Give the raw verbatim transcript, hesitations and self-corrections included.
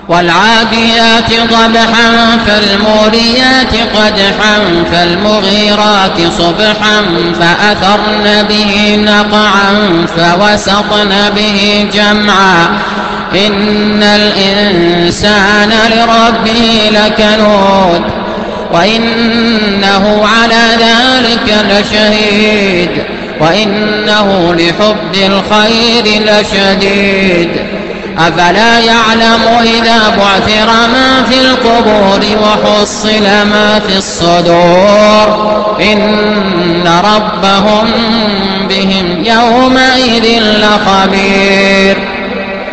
والعاديات ضبحا فالموريات قدحا فالمغيرات صبحا فأثرن به نقعا فوسطن به جمعا إن الإنسان لربه لكنود وإنه على ذلك لشهيد وإنه لحب الخير لشديد أفلا يعلم إذا بعثر ما في القبور وحصل ما في الصدور إن ربهم بهم يومئذ لخبير.